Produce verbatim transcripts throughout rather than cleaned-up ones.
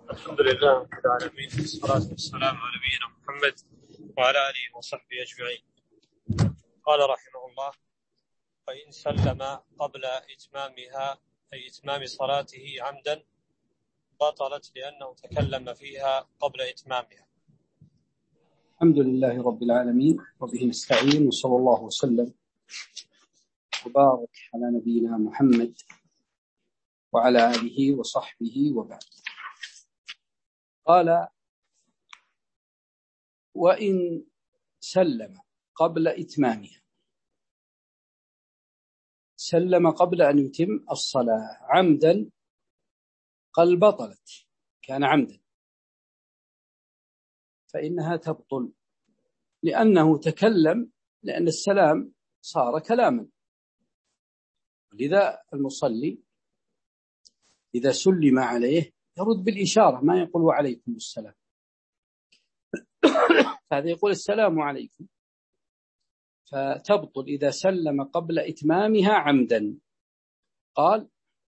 الحمد لله رب العالمين، والصلاة والسلام على نبينا محمد وعلى آله وصحبه أجمعين. قال رحمه الله: فإن سلم قبل إتمامها أي إتمام صلاته عمدا بطلت لأنه تكلم فيها قبل إتمامها. الحمد لله رب العالمين، وبه نستعين، وصلى الله وسلم وبارك على نبينا محمد وعلى آله وصحبه وبعد. قال: وإن سلم قبل إتمامها، سلم قبل أن يتم الصلاة عمدا، قال بطلت، كان عمدا، فإنها تبطل لأنه تكلم، لأن السلام صار كلاما. لذا المصلي إذا سلم عليه يرد بالإشارة، ما يقول وعليكم السلام، هذا يقول السلام عليكم، فتبطل إذا سلم قبل إتمامها عمدا. قال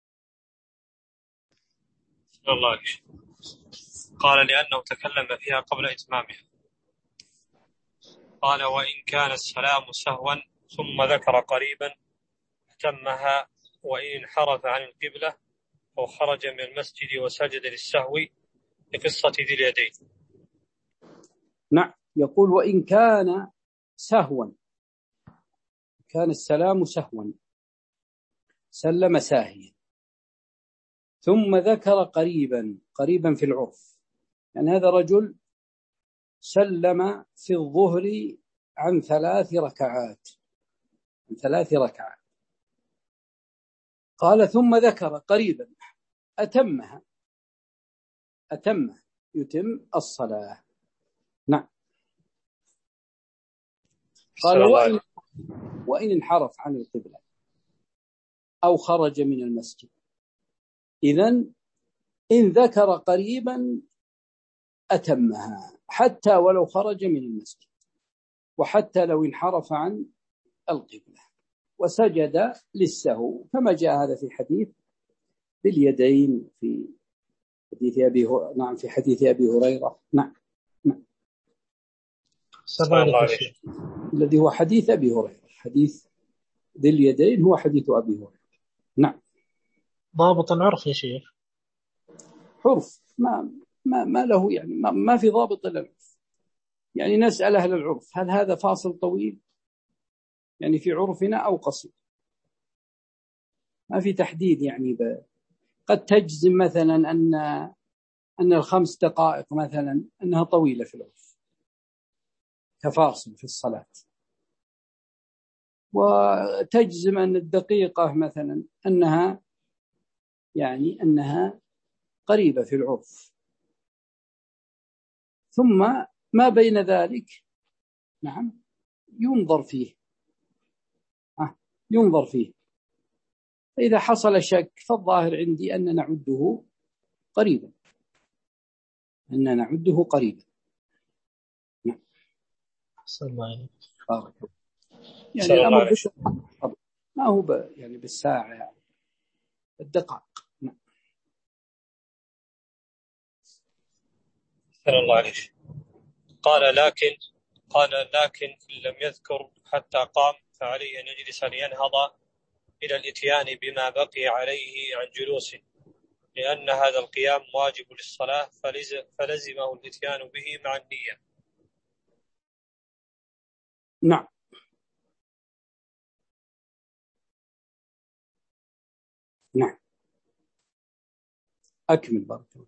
الله قال لأنه تكلم فيها قبل إتمامها. قال: وإن كان السلام سهوا ثم ذكر قريبا أتمها، وإن انحرف عن القبلة أو خرج من المسجد وسجد للسهو لقصة ذي اليدين. نعم، يقول: وإن كان سهوا، كان السلام سهوا، سلم ساهيا، ثم ذكر قريبا، قريبا في العرف، يعني هذا رجل سلم في الظهر عن ثلاث ركعات، عن ثلاث ركعات، قال ثم ذكر قريبا أتمها، أتمها يتم الصلاة. نعم. قال: وإن, وإن انحرف عن القبلة أو خرج من المسجد، إذن إن ذكر قريبا أتمها حتى ولو خرج من المسجد، وحتى لو انحرف عن القبلة وسجد للسهو، كما جاء هذا في حديث باليدين، في حديث أبي هريرة. نعم، في حديث أبي هريرة. نعم نعم الذي هو حديث أبي هريرة، حديث ذي اليدين هو حديث أبي هريرة. نعم. ضابط العرف يا شيخ؟ عرف ما ما ما له يعني ما, ما في ضابط إلا العرف. يعني نسأل أهل العرف هل هذا فاصل طويل يعني في عرفنا أو قصير؟ ما في تحديد. يعني ب... قد تجزم مثلا أن أن الخمس دقائق مثلا أنها طويلة في العرف كفاصل في الصلاة، وتجزم أن الدقيقة مثلا أنها يعني أنها قريبة في العرف، ثم ما بين ذلك نعم ينظر فيه آه ينظر فيه فإذا حصل شك فالظاهر عندي أن نعده قريبا، أن نعده قريبا. نعم. أحسن الله عليك. بارك الله. يعني الأمر بالدقائق، ما هو ب... يعني بالساعة، يعني الدقائق. نعم. أحسن الله عليك. قال لكن قال لكن إن لم يذكر حتى قام فعليه أن يجلس لينهض إلى الإتيان بما بقي عليه عن جلوس، لأن هذا القيام واجب للصلاة فلزمه الإتيان به مع النية. نعم. نعم. أكمل بارك الله.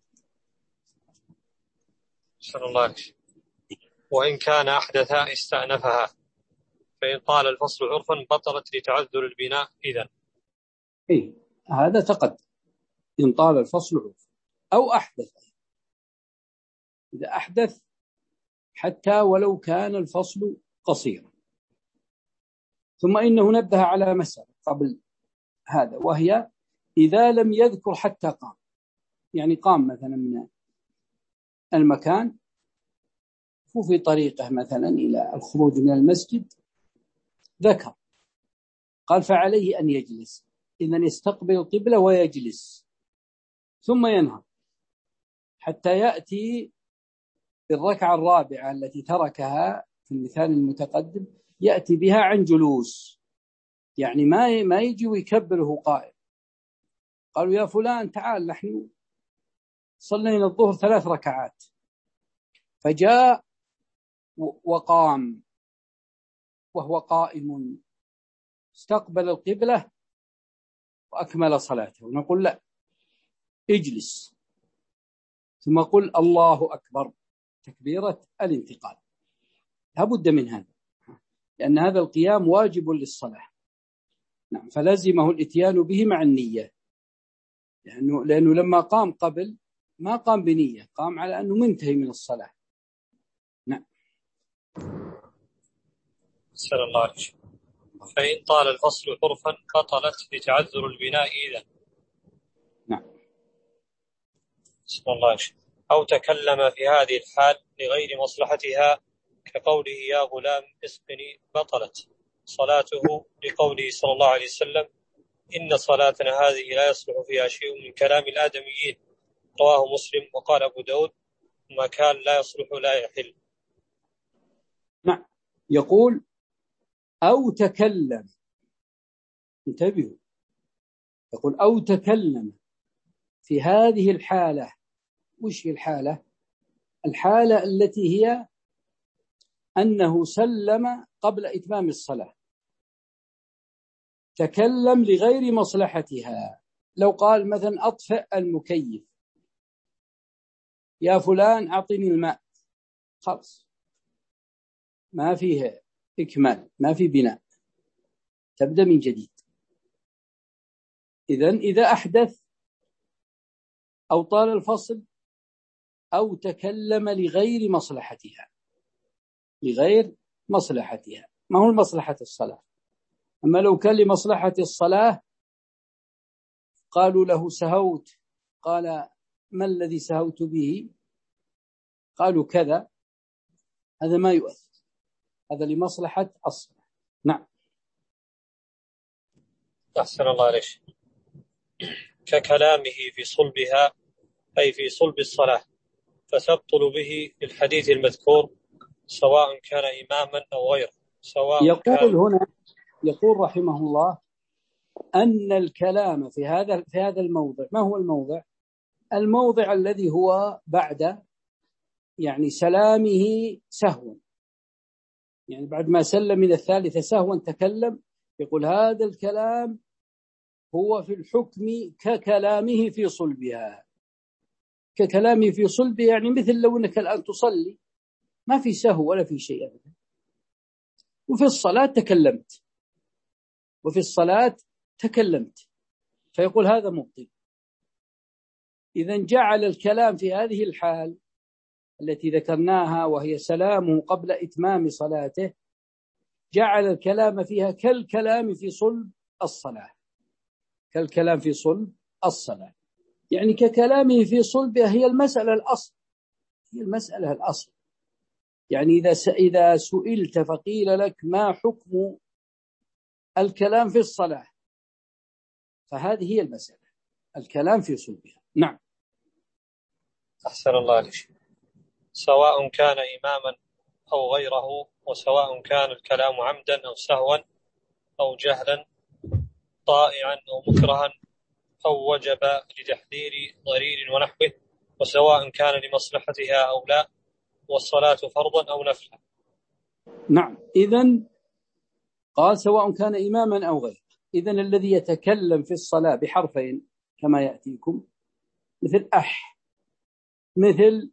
صلى الله عليه وسلم. وإن كان أحدثا استأنفها، فإن طال الفصل عرفا بطلت لتعذر البناء. إذن إيه هذا تقدم، إن طال الفصل عرفا أو أحدث. إذا أحدث حتى ولو كان الفصل قصيرا. ثم إنه نبه على مسألة قبل هذا، وهي إذا لم يذكر حتى قام، يعني قام مثلا من المكان وفي طريقه مثلا إلى الخروج من المسجد ذكر، قال فعليه أن يجلس، إذن يستقبل القبلة ويجلس ثم ينهض حتى يأتي بالركعة الرابعة التي تركها في المثال المتقدم، يأتي بها عن جلوس، يعني ما ما يجي ويكبره قائم. قالوا يا فلان تعال نحن صلينا الظهر ثلاث ركعات، فجاء وقام وهو قائم استقبل القبلة وأكمل صلاته، ونقول لا، اجلس ثم قل الله أكبر تكبيرة الانتقال، لابد من هذا، لأن هذا القيام واجب للصلاة. نعم، فلازمه الاتيان به مع النية، لأنه, لأنه لما قام قبل ما قام بنية، قام على أنه منتهي من الصلاة. نعم. سأل الله عليك. فإن طال الفصل حرفا بطلت لتعذر البناء إذا. نعم. سأل الله عليك. أو تكلم في هذه الحال لغير مصلحتها كقوله يا غلام اسقني، بطلت صلاته لقوله صلى الله عليه وسلم إن صلاتنا هذه لا يصلح فيها شيء من كلام الآدميين، رواه مسلم. وقال أبو داود ما كان لا يصلح لا يحل. نعم. يقول أو تكلم، انتبهوا، يقول أو تكلم في هذه الحالة. وش هي الحالة؟ الحالة التي هي أنه سلم قبل إتمام الصلاة، تكلم لغير مصلحتها. لو قال مثلا أطفئ المكيف، يا فلان أعطني الماء، خلاص ما فيه إكمال، ما في بناء، تبدأ من جديد. إذن إذا أحدث أو طال الفصل أو تكلم لغير مصلحتها، لغير مصلحتها، ما هو المصلحة الصلاة؟ أما لو كان لمصلحة الصلاة قالوا له سهوت، قال ما الذي سهوت به؟ قالوا كذا، هذا ما يؤثر، هذا لمصلحة الصلاة. نعم. أحسن الله عليك. ككلامه في صلبها أي في صلب الصلاة، فتبطل به الحديث المذكور سواء كان إماما أو غيره. سواء يقول كان هنا، يقول رحمه الله أن الكلام في هذا في هذا الموضع، ما هو الموضع؟ الموضع الذي هو بعد يعني سلامه سهوا، يعني بعد ما سلم من الثالثة سهوا تكلم، يقول هذا الكلام هو في الحكم ككلامه في صلبها. ككلامه في صلبه يعني مثل لو أنك الآن تصلي ما في سهو ولا في شيء أبدا، وفي الصلاة تكلمت، وفي الصلاة تكلمت، فيقول هذا مبطل. إذن جعل الكلام في هذه الحال التي ذكرناها وهي سلامه قبل إتمام صلاته، جعل الكلام فيها كالكلام في صلب الصلاة، كالكلام في صلب الصلاة، يعني ككلامه في صلبها. هي المسألة الأصل، هي المسألة الأصل. يعني إذا إذا سئلت فقيل لك ما حكم الكلام في الصلاة، فهذه هي المسألة، الكلام في صلبها. نعم. أحسن الله عليك. سواء كان إماما أو غيره، وسواء كان الكلام عمدا أو سهوا أو جهلا، طائعا أو مكرها أو وجب لتحذير ضرير ونحوه، وسواء كان لمصلحتها أو لا، والصلاة فرضا أو نفلا. نعم. إذن قال سواء كان إماما أو غيره. إذن الذي يتكلم في الصلاة بحرفين كما يأتيكم، مثل أح، مثل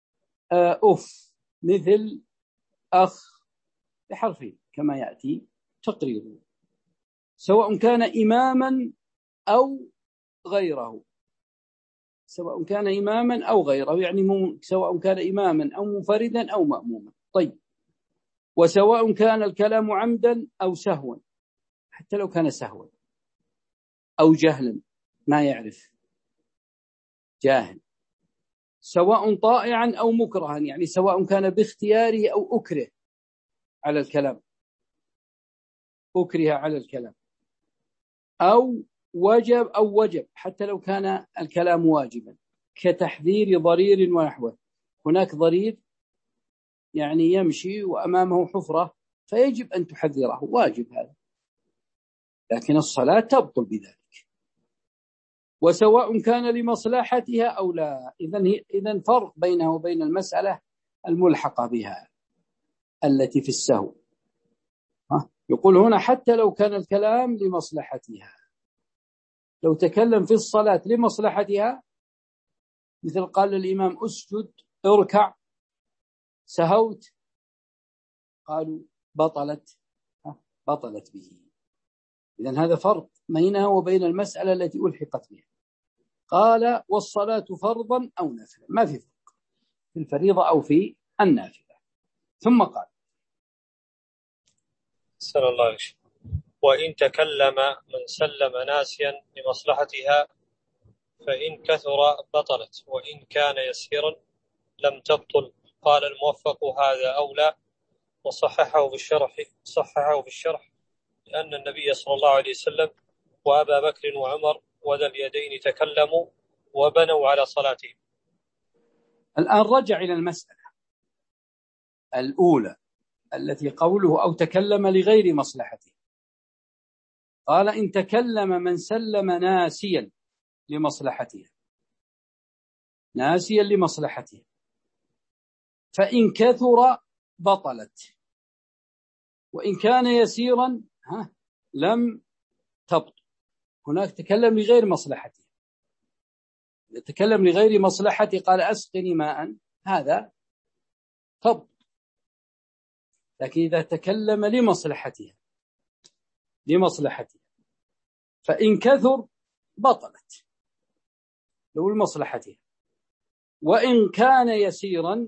أف، مثل أخ، بحرفين كما يأتي تقريره، سواء كان إماما أو غيره، سواء كان إماما أو غيره، يعني سواء كان إماما أو منفردا أو مأموما. طيب، وسواء كان الكلام عمدا أو سهوا، حتى لو كان سهوا، أو جهلا ما يعرف، جاهل، سواء طائعا أو مكرها، يعني سواء كان باختياره أو أكره على الكلام، أكره على الكلام، أو وجب أو وجب، حتى لو كان الكلام واجبا، كتحذير ضرير ونحوه. هناك ضرير يعني يمشي وأمامه حفرة فيجب أن تحذره، واجب هذا، لكن الصلاة تبطل بذلك، وسواء كان لمصلحتها أو لا. إذن إذن فرق بينه وبين المسألة الملحقة بها التي في السهو. يقول هنا حتى لو كان الكلام لمصلحتها، لو تكلم في الصلاة لمصلحتها، مثل قال الإمام أسجد، اركع، سهوت، قالوا بطلت بطلت به. إذن هذا فرق بينها وبين المسألة التي ألحقت بها. قال والصلاة فرضا أو نافلة، ما في فرق في الفريضة أو في النافلة. ثم قال صلى الله عليه وسلم: وإن تكلم من سلم ناسيا لمصلحتها فإن كثر بطلت، وإن كان يسيرا لم تبطل. قال الموفق: هذا أولى، وصححه في الشرح صححه في الشرح لأن النبي صلى الله عليه وسلم وأبا بكر وعمر وذا اليدين تكلموا وبنوا على صلاتهم. الآن رجع إلى المسألة الأولى التي قوله أو تكلم لغير مصلحته. قال إن تكلم من سلم ناسيا لمصلحته، ناسيا لمصلحته، فإن كثر بطلت، وإن كان يسيرا ها لم تبطل. هناك تكلم لغير مصلحته، يتكلم لغير مصلحته، قال أسقني ماء، هذا تبطل. لكن إذا تكلم لمصلحتها لمصلحتها فإن كثر بطلت لو لمصلحتها، وإن كان يسيرا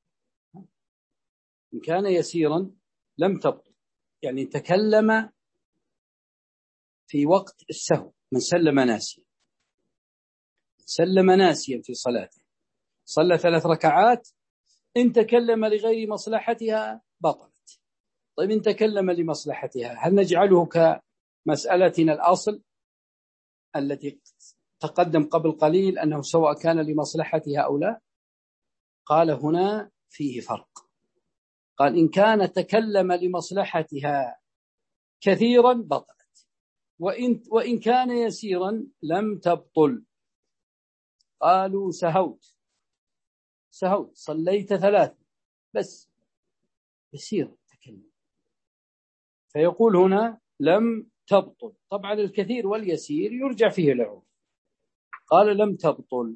إن كان يسيرا لم تبطل. يعني تكلم في وقت السهو، من سلم ناسيا سلم ناسيا في صلاته، صلى ثلاث ركعات، إن تكلم لغير مصلحتها بطلت. طيب إن تكلم لمصلحتها، هل نجعله كمسألتنا الأصل التي تقدم قبل قليل أنه سواء كان لمصلحتها أو لا؟ قال هنا فيه فرق. قال إن كان تكلم لمصلحتها كثيرا بطلت، وإن, وإن كان يسيرا لم تبطل. قالوا سهوت سهوت صليت ثلاث بس يسير تكلم، فيقول هنا لم تبطل. طبعا الكثير واليسير يرجع فيه العرف. قال لم تبطل.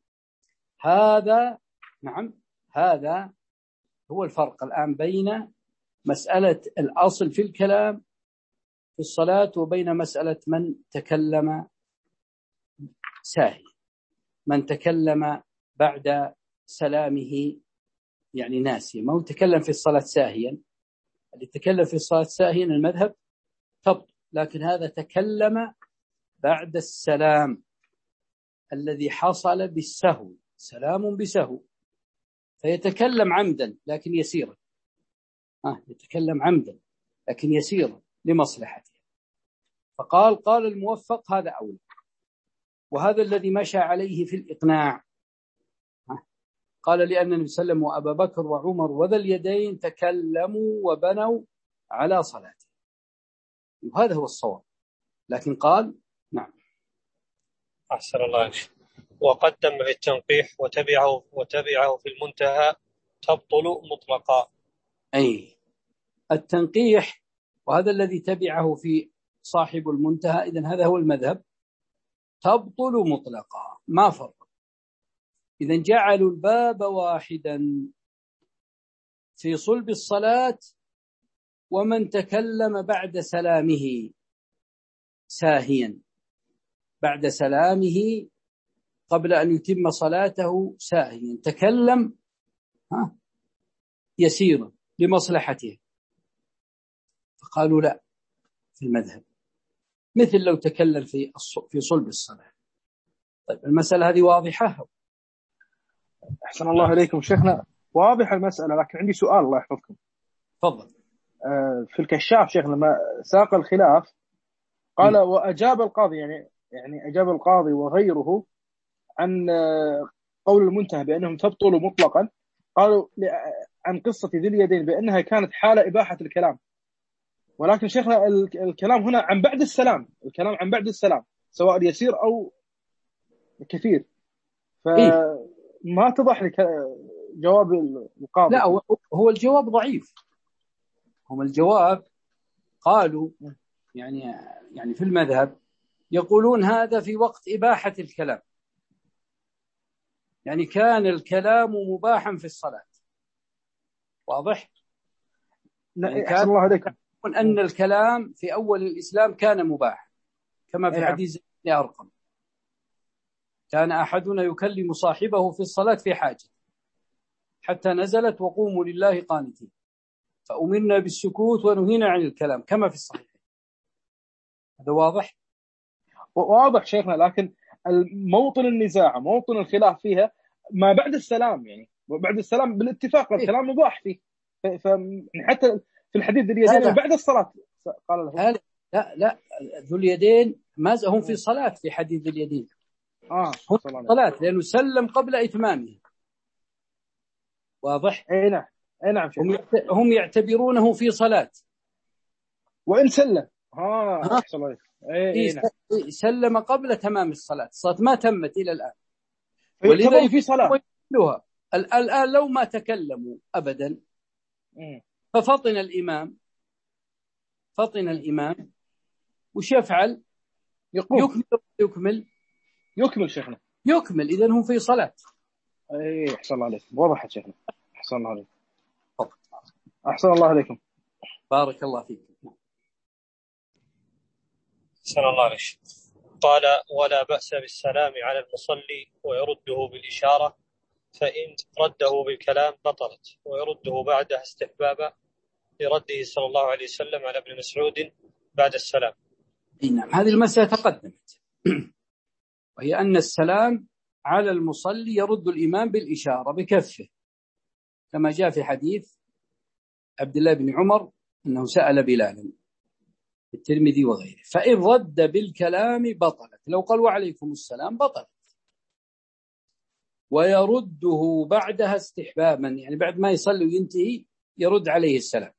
هذا نعم هذا هو الفرق الآن بين مسألة الأصل في الكلام في الصلاة وبين مسألة من تكلم ساهي، من تكلم بعد سلامه يعني ناسي، ما هو تكلم في الصلاة ساهيا. اللي تكلم في الصلاة ساهيا المذهب تبطل، لكن هذا تكلم بعد السلام الذي حصل بالسهو، سلام بسهو، فيتكلم عمدا لكن يسيرا. آه يتكلم عمدا لكن يسيرا لمصلحته. فقال قال الموفق هذا أولى، وهذا الذي مشى عليه في الإقناع. آه قال لأن النبي صلى الله عليه وسلم وأبا بكر وعمر وذا اليدين تكلموا وبنوا على صلاته، وهذا هو الصواب. لكن قال نعم. أحسن الله عليك. وقدم في التنقيح وتبعه وتبعه في المنتهى تبطل مطلقا. أي التنقيح، وهذا الذي تبعه في صاحب المنتهى، إذن هذا هو المذهب، تبطل مطلقا ما فرق. إذن جعلوا الباب واحدا في صلب الصلاة، ومن تكلم بعد سلامه ساهيا، بعد سلامه قبل أن يتم صلاته ساهيا، تكلم ها يسيرا لمصلحته، فقالوا لا في المذهب، مثل لو تكلم في في صلب الصلاة. طيب المسألة هذه واضحة؟ أحسن الله عليكم شيخنا، واضح المسألة، لكن عندي سؤال الله يحفظكم. تفضل. في الكشاف شيخنا لما ساق الخلاف قال م. وأجاب القاضي، يعني يعني أجاب القاضي وغيره عن قول المنتهى بأنهم تبطل مطلقا، قالوا عن قصة ذي اليدين بأنها كانت حال إباحة الكلام، ولكن شيخنا الكلام هنا عن بعد السلام، الكلام عن بعد السلام سواء يسير أو كثير، فما اتضح لك جواب القاضي. لا، هو الجواب ضعيف. هم الجواب قالوا يعني يعني في المذهب يقولون هذا في وقت إباحة الكلام، يعني كان الكلام مباحا في الصلاة. واضح؟ يعني كان الله عليكم أن الكلام في أول الإسلام كان مباحا، كما في حديث زيد بن أرقم: كان أحدنا يكلم صاحبه في الصلاة في حاجة حتى نزلت وقوموا لله قانتين، فأمرنا بالسكوت ونهينا عن الكلام، كما في الصحيح. هذا واضح؟ واضح شيخنا، لكن موطن النزاع، موطن الخلاف فيها ما بعد السلام، يعني بعد السلام بالاتفاق الكلام مباح فيه، فحتى في الحديث ذي اليدين بعد الصلاة قال له لا لا ذو اليدين ما هم في صلاة في حديث ذي اليدين. آه هم في صلاة لأنه سلم قبل إتمامه. واضح؟ أي نعم أي نعم هم هم يعتبرونه في صلاة وإن سلم ها أحسن الله أي نعم. سلم قبل تمام الصلاة، الصلاة ما تمت إلى الآن، ولذا في صلاة الآن لو ما تكلموا أبدا ففطن الإمام فطن الإمام وش يفعل؟ يقوم. يكمل يكمل يكمل شيخنا يكمل إذن هم في صلاة. أي أحسن الله عليكم، وضحت شيخنا، أحسن الله عليكم. أحسن الله عليكم، بارك الله فيك. أحسن الله عليك. قال: ولا بأس بالسلام على المصلي ويرده بالإشارة، فإن رده بالكلام بطلت، ويرده بعدها استحبابا لرده صلى الله عليه وسلم على ابن مسعود بعد السلام. نعم، هذه المسألة تقدمت، وهي أن السلام على المصلي يرد الإمام بالإشارة بكفه، كما جاء في حديث عبد الله بن عمر أنه سأل بلالا في الترمذي وغيره، فإن رد بالكلام بطلت، لو قال وعليكم السلام بطلت، ويرده بعدها استحبابا، يعني بعد ما يصلي وينتهي يرد عليه السلام.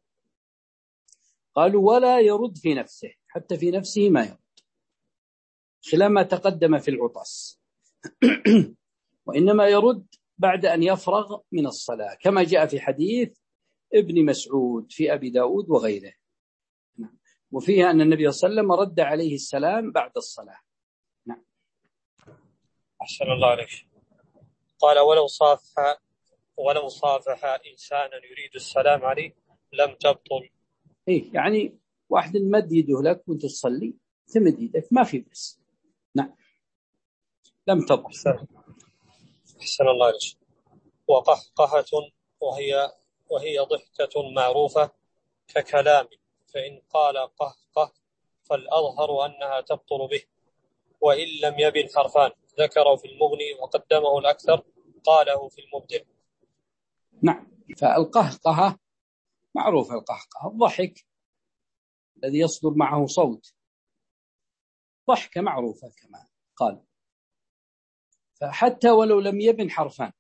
قالوا ولا يرد في نفسه، حتى في نفسه ما يرد، خلاف ما تقدم في العطس وإنما يرد بعد أن يفرغ من الصلاة، كما جاء في حديث ابن مسعود في أبي داود وغيره، وفيها أن النبي صلى الله عليه وسلم رد عليه السلام بعد الصلاة. نعم. أحسن الله عليك. قال: ولو صافح ولو صافح إنسانا يريد السلام عليه لم تبطل. إيه، يعني واحد مد يده لك وانت تصلي تمد يدك ما في بس. نعم، لم تبطل. أحسن, أحسن الله عليك. وقهقهة وهي وهي ضحكة معروفة ككلام، فإن قال قهقه فالأظهر أنها تبطل به، وإن لم يبن حرفان، ذكره في المغني وقدمه الأكثر، قاله في المبدع. نعم، فالقهقهة معروف، القهقهة الضحك الذي يصدر معه صوت، ضحكة معروفة كما قال، فحتى ولو لم يبن حرفان،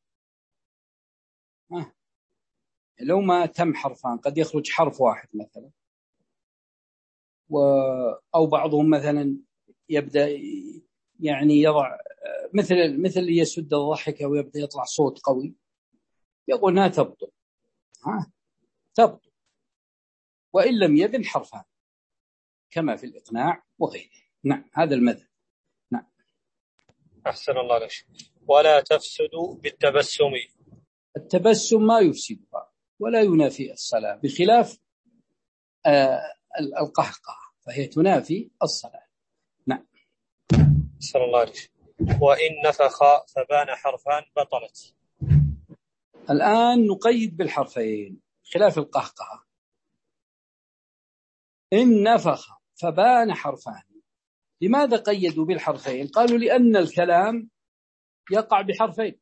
لو ما تم حرفان قد يخرج حرف واحد مثلا، و أو بعضهم مثلا يبدأ يعني يضع مثل مثل يسد الضحك ويبدأ يطلع صوت قوي، يقول انها تبطل، ها تبطل وإن لم يبن حرفان، كما في الإقناع وغيره. نعم، هذا المذهب. نعم. أحسن الله عليك. ولا تفسد بالتبسم. التبسم ما يفسدها ولا ينافي الصلاة، بخلاف آه القهقه فهي تنافي الصلاة. نعم. أحسن الله عليك. وإن نفخ فبان حرفان بطلت. الآن نقيد بالحرفين خلاف القهقه. إن نفخ فبان حرفان، لماذا قيدوا بالحرفين؟ قالوا لأن الكلام يقع بحرفين،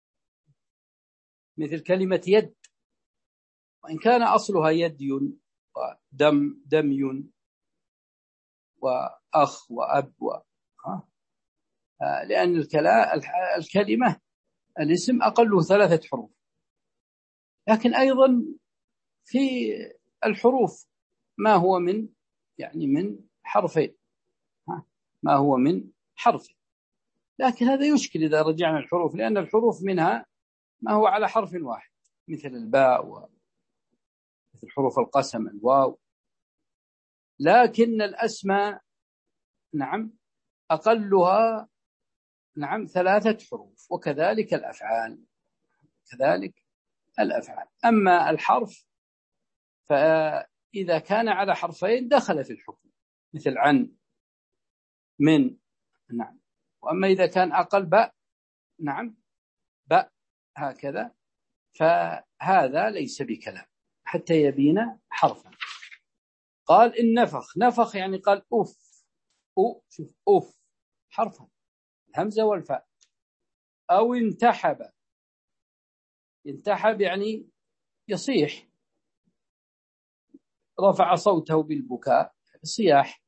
مثل كلمة يد، وإن كان أصلها يدي ودم دمي وأخ وأب و... لأن الكلمة الاسم أقله ثلاثة حروف، لكن أيضا في الحروف ما هو من يعني من حرفين، ما هو من حرف، لكن هذا يشكل إذا رجعنا الحروف، لأن الحروف منها ما هو على حرف واحد مثل الباء ومثل حروف القسم الواو، لكن الأسماء نعم أقلها نعم ثلاثة حروف، وكذلك الأفعال كذلك الأفعال. أما الحرف فإذا كان على حرفين دخل في الحكم مثل عن من نعم، وأما إذا كان أقل باء نعم باء هكذا فهذا ليس بكلام حتى يبين حرفا. قال إن نفخ، نفخ يعني قال أف، أو شوف أف حرفا الهمزة والفاء. أو انتحب، انتحب يعني يصيح، رفع صوته بالبكاء صياح،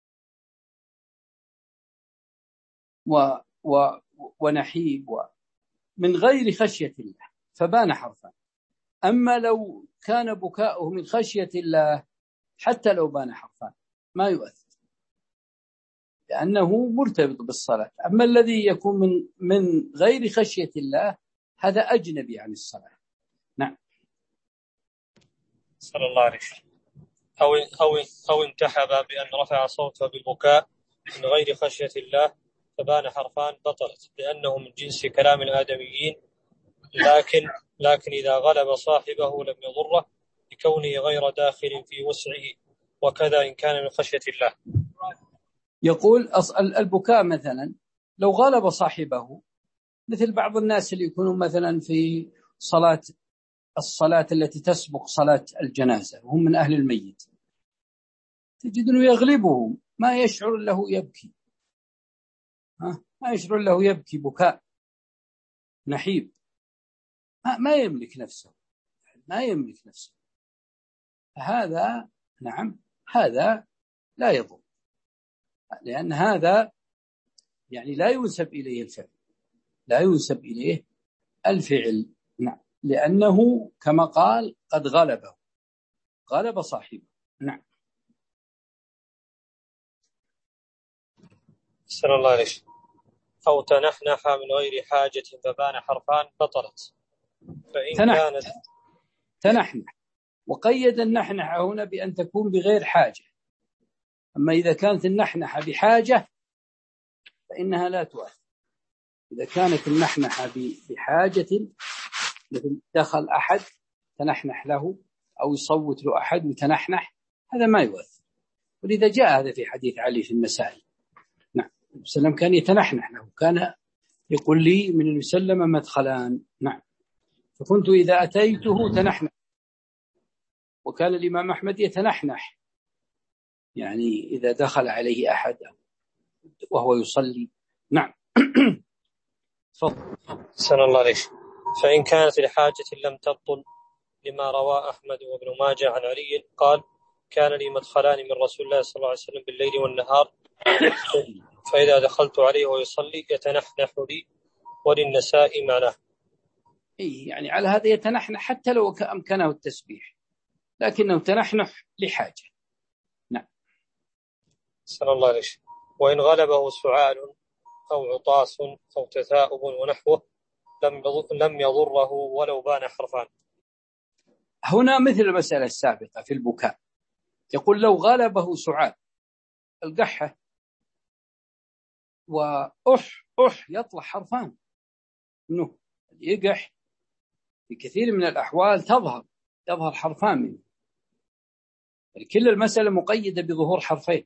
و و ونحيب و من غير خشية الله فبان حرفا. أما لو كان بكاؤه من خشية الله حتى لو بان حرفا ما يؤثر لأنه مرتبط بالصلاة. أما الذي يكون من من غير خشية الله هذا أجنبي عن الصلاة. نعم. صلى الله عليه وسلم. أو أو أو انتحب بأن رفع صوته بالبكاء من غير خشية الله فبان حرفان بطلت، لأنه من جنس كلام الآدميين، لكن لكن إذا غلب صاحبه لم يضره لكونه غير داخل في وسعه، وكذا إن كان من خشية الله. يقول البكاء مثلا لو غلب صاحبه، مثل بعض الناس اللي يكونوا مثلا في صلاة الصلاة التي تسبق صلاة الجنازة وهم من أهل الميت، تجد أنه يغلبهم ما يشعر له يبكي، ها ما يشعر له يبكي بكاء نحيب، ما, ما يملك نفسه ما يملك نفسه هذا نعم هذا لا يضر، لأن هذا يعني لا ينسب إليه الفعل لا ينسب إليه الفعل نعم، لأنه كما قال قد غلبه غلب صاحبه. نعم. صلى الله عليه وسلم. أو تنحنح من غير حاجة فبان حرفان بطلت. فإن تنحنح. كانت تنحنح، وقيد النحنحة هنا بأن تكون بغير حاجة، أما إذا كانت النحنحة بحاجة فإنها لا تؤثر. إذا كانت النحنحة بحاجة مثل دخل أحد تنحنح له أو يصوت له أحد وتنحنح هذا ما يؤثر، ولذا جاء هذا في حديث علي في المسائل. نعم النبي صلى الله عليه وسلم كان يتنحنح له، كان يقول لي من النبي صلى الله عليه وسلم مدخلان. نعم. فكنت إذا أتيته تنحنح، وكان الإمام أحمد يتنحنح يعني إذا دخل عليه أحد وهو يصلي. نعم. صلى الله عليه وسلم. فإن كانت لحاجة لم تبطل، لما روى أحمد وابن ماجه عن علي قال كان لي مدخلان من رسول الله صلى الله عليه وسلم بالليل والنهار، فإذا دخلت عليه ويصلي يتنحنح لي، وللنساء معناه. إيه يعني على هذا يتنحنح حتى لو أمكنه التسبيح، لكنه تنحنح لحاجة. نعم. صلى الله عليه وسلم. وإن غلبه سعال أو عطاس أو تثاؤب ونحوه لم يضره ولو بان حرفان. هنا مثل المسألة السابقة في البكاء، يقول لو غلبه سعال القحة وأح أح يطلع حرفان منه، يقح في كثير من الأحوال تظهر يظهر حرفان منه، يعني كل المسألة مقيدة بظهور حرفين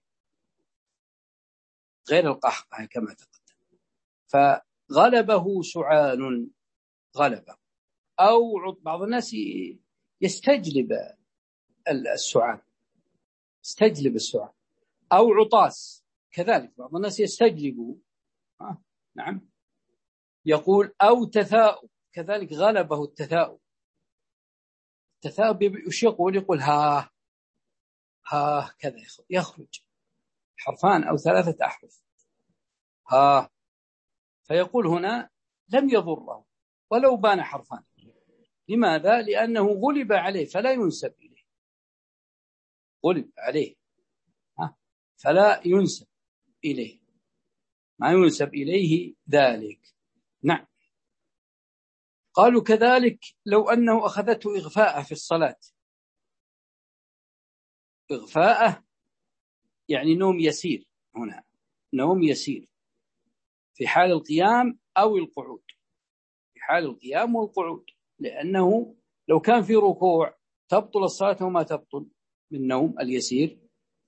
غير القحقة كما تقدم. فغلبه سعال غلبه، أو بعض الناس يستجلب السعال يستجلب السعال، أو عطاس كذلك بعض الناس يستجلبوا. آه. نعم. يقول أو تثاؤب كذلك غلبه التثاؤب، التثاؤب يقول يقول ها ها كذا يخرج حرفان أو ثلاثة أحرف، ها فيقول هنا لم يضره ولو بان حرفان. لماذا؟ لأنه غلب عليه فلا ينسب إليه، غلب عليه فلا ينسب إليه، ما ينسب إليه ذلك. نعم. قالوا كذلك لو أنه أخذته إغفاء في الصلاة، إغفاء يعني نوم يسير، هنا نوم يسير في حال القيام أو القعود، في حال القيام والقعود، لأنه لو كان في ركوع تبطل الصلاة وما تبطل بالنوم اليسير.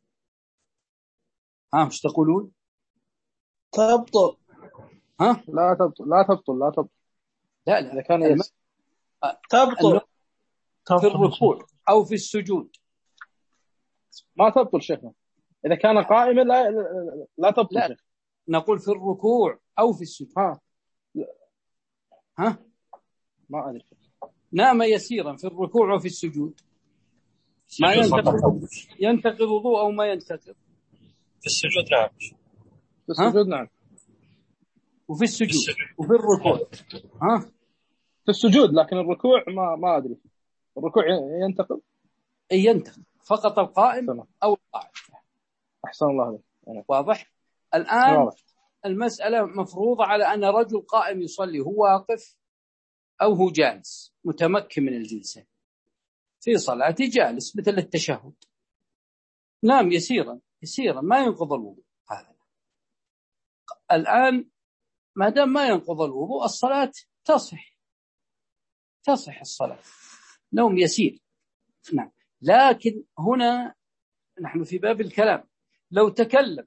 ها مش تقولون؟ تبطل. ها لا تبطل لا تبطل لا تبطل لا لا إذا كان الم... يس تبطل في الركوع أو في السجود ما تبطل شيخنا. إذا كان قائما لا لا تبطل لا شيخ. نقول في الركوع أو في السجود. ها ها ما أدري. نام يسيرا في الركوع وفي السجود ما ينتقض ينتقض وضوء أو ما ينتقض؟ في السجود نعم. في السجود نعم. وفي السجود وفي الركوع. ها في السجود، لكن الركوع ما ما أدري. الركوع ينتقض؟ أي ينتقض فقط القائم أو القاعد. أحسن الله عليك. واضح الآن. واضح. المسألة مفروضة على أن رجل قائم يصلي هو واقف أو هو جالس متمكن من الجلسة، في صلاته جالس مثل التشهد، نام يسيرا يسيرا ما ينقض الوضوء. هذا الآن ما دام ما ينقض الوضوء الصلاة تصح، تصح الصلاة، نوم يسير. نعم. لكن هنا نحن في باب الكلام، لو تكلم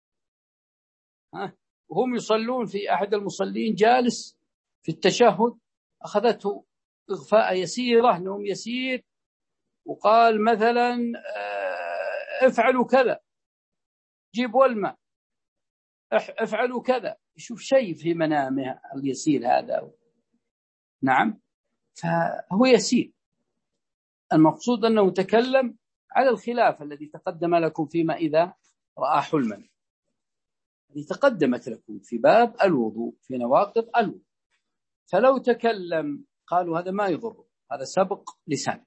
ها وهم يصلون في أحد المصلين جالس في التشهد أخذته إغفاء يسيرة، نوم يسير، وقال مثلا افعلوا كذا، جيبوا الماء، افعلوا كذا، يشوف شيء في منامه اليسير هذا. نعم. فهو يسير. المقصود أنه تكلم على الخلاف الذي تقدم لكم فيما إذا رأى حلما، الذي تقدمت لكم في باب الوضوء في نواقض الوضوء. فلو تكلم قالوا هذا ما يضر، هذا سبق لسان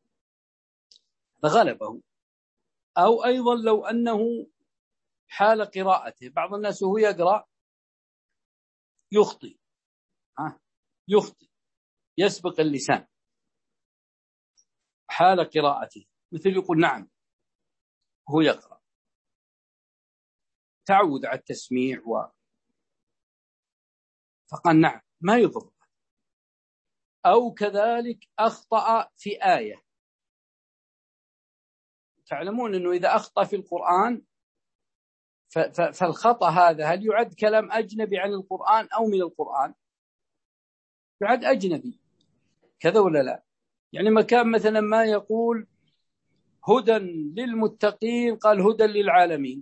غلبه. أو أيضا لو أنه حال قراءته، بعض الناس وهو يقرأ يخطئ، ها يخطئ يسبق اللسان حال قراءته، مثل يقول نعم هو يقرأ تعود على التسميع و... فقال نعم ما يضر. أو كذلك أخطأ في آية، تعلمون أنه إذا أخطأ في القرآن ف... ف... فالخطأ هذا هل يعد كلام أجنبي عن القرآن أو من القرآن؟ يعد أجنبي كذا ولا لا؟ يعني مكان مثلا ما يقول هدى للمتقين قال هدى للعالمين،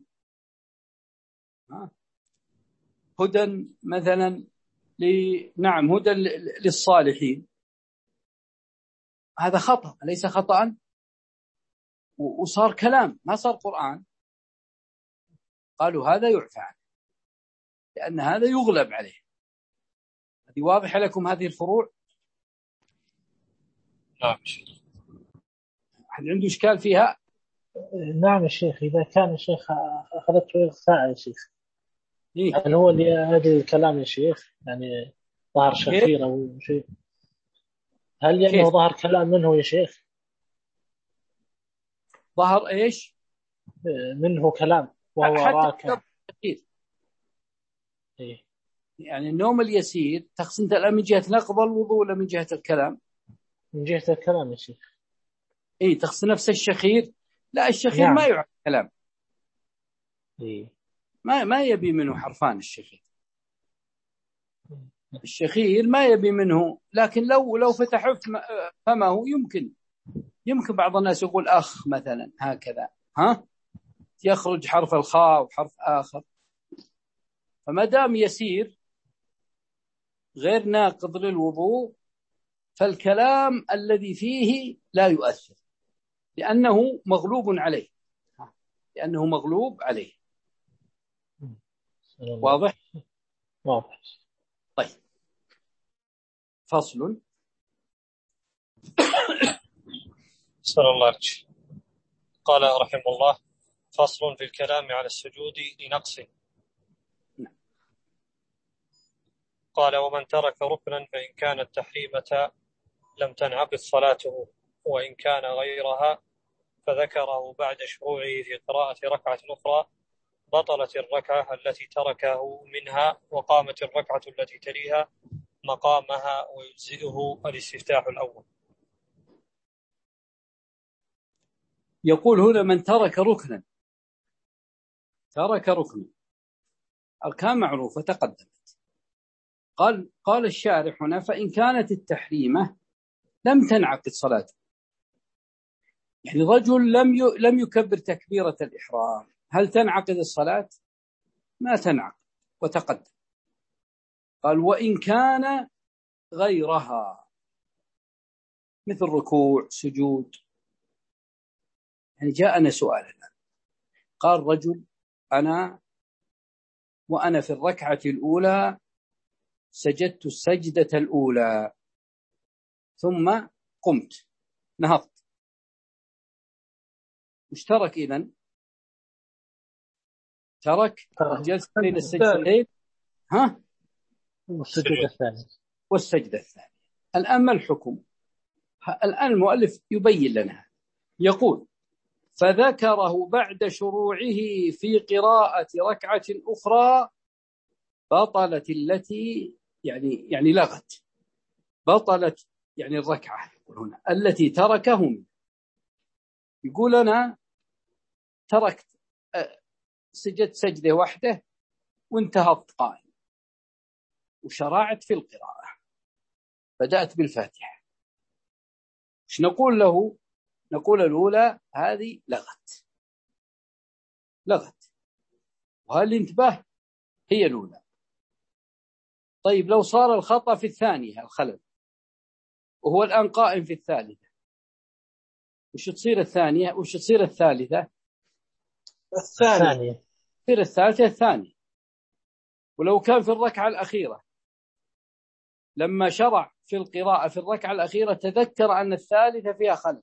هدى مثلا ل... نعم هدى للصالحين، هذا خطأ ليس خطأ؟ وصار كلام ما صار قرآن. قالوا هذا يعفى عنه لأن هذا يغلب عليه. هذه واضحة لكم هذه الفروع؟ نعم. هل عنده إشكال فيها؟ نعم يا شيخ. إذا كان الشيخ أخذته إغفاء يا شيخ، إيه؟ هل هو اللي هذا الكلام يا شيخ يعني ظهر شخير أو شيء؟ هل لأنه ظهر كلام منه يا شيخ؟ ظهر إيش؟ منه كلام وهو راكع. إيه؟ يعني النوم اليسير تقصد أنت من جهة نقض الوضوء ولا من جهة الكلام؟ من جهة الكلام يا شيخ. إيه تقصد نفس الشخير؟ لا الشخير نعم. ما يعد كلام. إيه. ما ما يبي منه حرفان الشخير. الشخير ما يبي منه، لكن لو لو فتح فمه يمكن يمكن بعض الناس يقول أخ مثلا هكذا، ها يخرج حرف الخاء وحرف آخر. فما دام يسير غير ناقض للوضوء فالكلام الذي فيه لا يؤثر لأنه مغلوب عليه، لأنه مغلوب عليه. واضح؟ واضح. فصل. صلى الله عليه وسلم. قال رحمه الله: فصل في الكلام على السجود لنقص. قال: ومن ترك ركنا فإن كان التحريمة لم تنعقد صلاته، وإن كان غيرها فذكره بعد شروعه في قراءة ركعة أخرى بطلت الركعة التي تركه منها، وقامت الركعة التي تليها مقامها، ويجزئه الاستفتاح الأول. يقول هنا: من ترك ركنا، ترك ركنا، أركان معروفة تقدمت. قال قال الشارح هنا: فإن كانت التحريمة لم تنعقد صلاته، يعني رجل لم لم يكبر تكبيرة الإحرام، هل تنعقد الصلاة؟ ما تنعقد، وتقدم. قال: وإن كان غيرها، مثل ركوع، سجود. يعني جاءنا سؤال الآن، قال رجل: أنا وأنا في الركعة الأولى سجدت السجدة الأولى ثم قمت نهضت، مشترك إذن، ترك جلسة بين السجدتين ها والسجدة الثانية والسجدة الثانية. الآن ما الحكم؟ الآن المؤلف يبين لنا، يقول: فذكره بعد شروعه في قراءة ركعة أخرى بطلت التي يعني يعني لغت، بطلت يعني الركعة هنا التي تركه منه. يقول: أنا تركت سجدت سجدة واحدة وانتهضت قائم وشرعت في القراءة، بدأت بالفاتحة، إيش نقول له؟ نقول الأولى هذه لغت لغت وهل انتبه هي الأولى. طيب لو صار الخطأ في الثانية، الخلل، وهو الآن قائم في الثالثة، وش تصير الثانية؟ وش تصير الثالثة؟ الثانية تصير الثالثة الثانية. ولو كان في الركعة الأخيرة لما شرع في القراءة في الركعة الأخيرة تذكر أن الثالثة فيها خلل،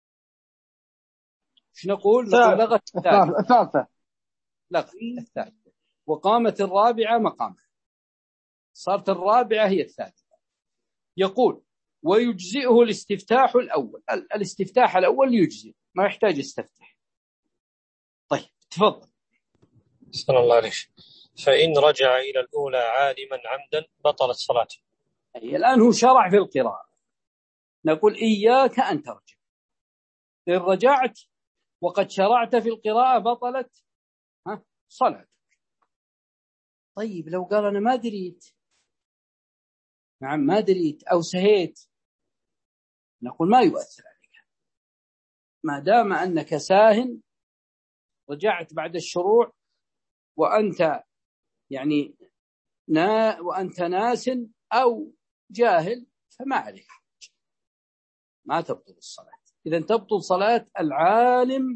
ايش نقول؟ نقول لغت الثالثة لغت الثالثة، وقامت الرابعة مقامها، صارت الرابعة هي الثالثة. يقول: ويجزئه الاستفتاح الأول، الاستفتاح الأول يجزئ، ما يحتاج استفتح. طيب تفضل. صلى الله عليه وسلم. فإن رجع إلى الأولى عالما عمدا بطلت صلاته. أي الآن هو شرع في القراءة، نقول: إياك أن ترجع، إن رجعت وقد شرعت في القراءة بطلت ها صلاتك. طيب لو قال: أنا ما دريت، نعم ما دريت أو سهيت، نقول: ما يؤثر عليك ما دام أنك ساهن، رجعت بعد الشروع وأنت يعني نا وأنت ناس أو جاهل، فما عليك حرج، ما تبطل الصلاة. إذا تبطل صلاة العالم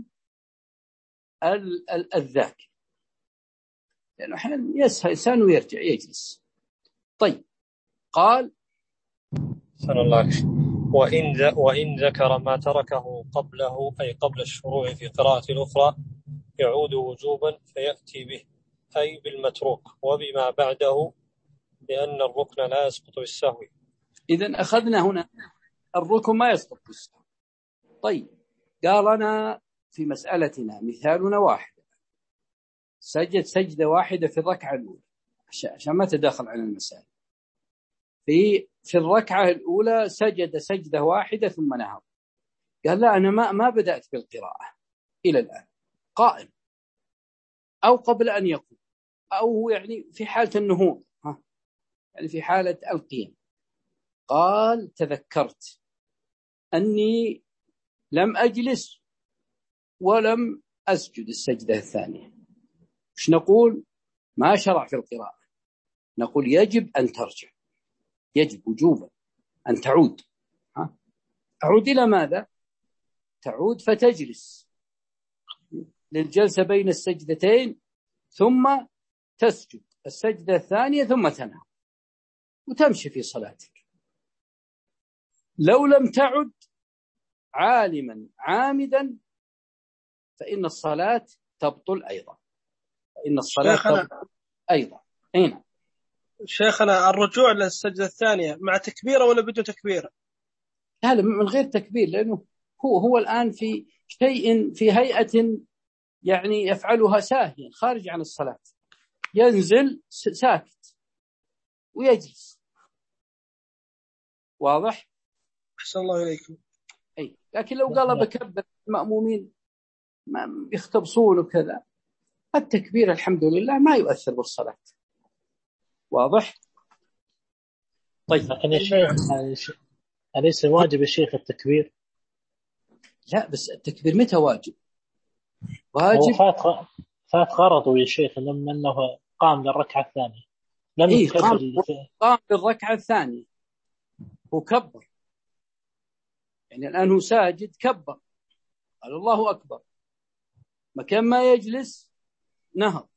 الذاكر، لأنه أحيانا يسهى إنسان ويرجع يجلس. طيب قال صلى الله عليه وسلم: وإن, وإن ذكر ما تركه قبله، أي قبل الشروع في قراءة الأخرى، يعود وجوبا فيأتي به، أي بالمتروك وبما بعده، لأن الركن لا يسقط بالسهو. إذن أخذنا هنا الركن ما يسقط بالسهو. طيب قال: أنا في مسألتنا مثالنا واحد، سجد سجدة واحدة في الركعة الأولى، عشان ما تداخل على المسائل. في في الركعة الأولى سجد سجدة واحدة ثم نهض. قال: لا، أنا ما ما بدأت بالقراءة إلى الآن، قائم أو قبل أن يقوم، أو يعني في حالة النهوض، ها يعني في حالة القيام. قال: تذكرت أني لم أجلس ولم أسجد السجدة الثانية. إيش نقول؟ ما شرع في القراءة، نقول يجب أن ترجع، يجب وجوبا أن تعود. ها؟ تعود إلى ماذا؟ تعود فتجلس للجلسة بين السجدتين، ثم تسجد السجدة الثانية، ثم تنام وتمشي في صلاتك. لو لم تعد عالما عامدا فإن الصلاة تبطل أيضا، فإن الصلاة تبطل أيضا. هنا شيخنا الرجوع للسجدة الثانية مع تكبيرة ولا بدون تكبيرة؟ هذا من غير تكبير، لأنه هو هو الآن في شيء في هيئة يعني يفعلها ساهيا خارج عن الصلاة، ينزل ساكت ويجلس. واضح؟ أحسن الله إليكم. أي، لكن لو قال بكبر المأمومين ما يختبصون وكذا، التكبير الحمد لله ما يؤثر بالصلاة. واضح؟ طيب لكن يا شيخ أليس واجب يا شيخ التكبير؟ لا، بس التكبير متى واجب؟ واجب فات فات غرضه يا شيخ لما أنه قام للركعة الثانية، لم إيه يكبر قام, اللي قام للركعة الثانية وكبر، يعني الآن هو ساجد كبر قال الله أكبر، مكان ما يجلس نهض.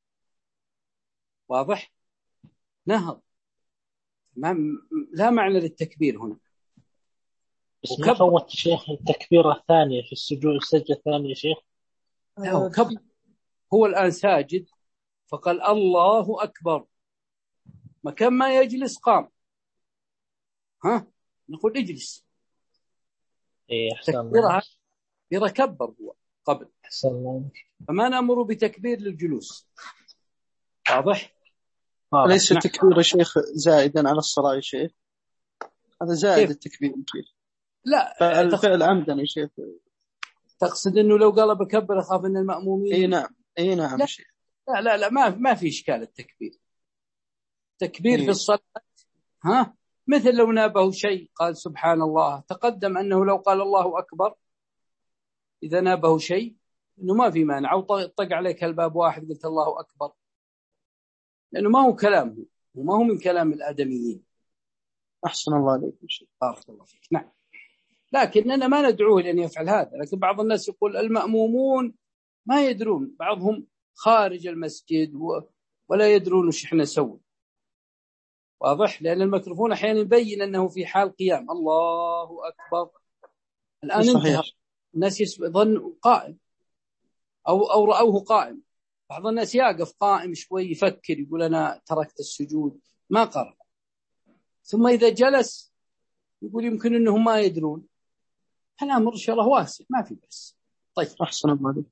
واضح؟ نهض، ما لا معنى للتكبير هنا. بس ما فوت شيخ التكبيرة الثانية في السجود، السجدة الثانية شيخ. لا هو كبر، هو الآن ساجد فقال الله أكبر، مكان ما يجلس قام، ها نقول اجلس. إيه أحسن الله. يركبر هو قبل. أحسن الله. فما نأمر بتكبير للجلوس. واضح؟ ليس التكبير يا شيخ زائدا على الصلاة يا شيخ، هذا زائد التكبير يا شيخ. لا الفعل عمدا يا شيخ. تقصد انه لو قال بكبر اخاف ان المأمومين؟ اي نعم اي نعم لا. يا شيخ. لا لا لا ما ما في اشكال التكبير. تكبير إيه؟ في الصلاة ها مثل لو نابه شيء قال سبحان الله، تقدم انه لو قال الله اكبر اذا نابه شيء انه ما في مانع، او طق عليك الباب واحد قلت الله اكبر، لانه ما هو كلامه وما هو من كلام الادميين. احسن الله عليك يا شيخ. بارك الله فيك. نعم، لكننا ما ندعوه لأن يفعل هذا، لكن بعض الناس يقول المأمومون ما يدرون، بعضهم خارج المسجد و... ولا يدرون وش احنا نسوي. واضح؟ لأن الميكروفون أحيانا يبين أنه في حال قيام، الله أكبر الآن انتهى، الناس يظن قائم أو أو رأوه قائم. بعض الناس يقف قائم شوي يفكر يقول أنا تركت السجود ما قرأ، ثم إذا جلس يقول يمكن أنهم ما يدرون. الأمر إن شاء الله واسع ما في بس. طيب أحسن الله.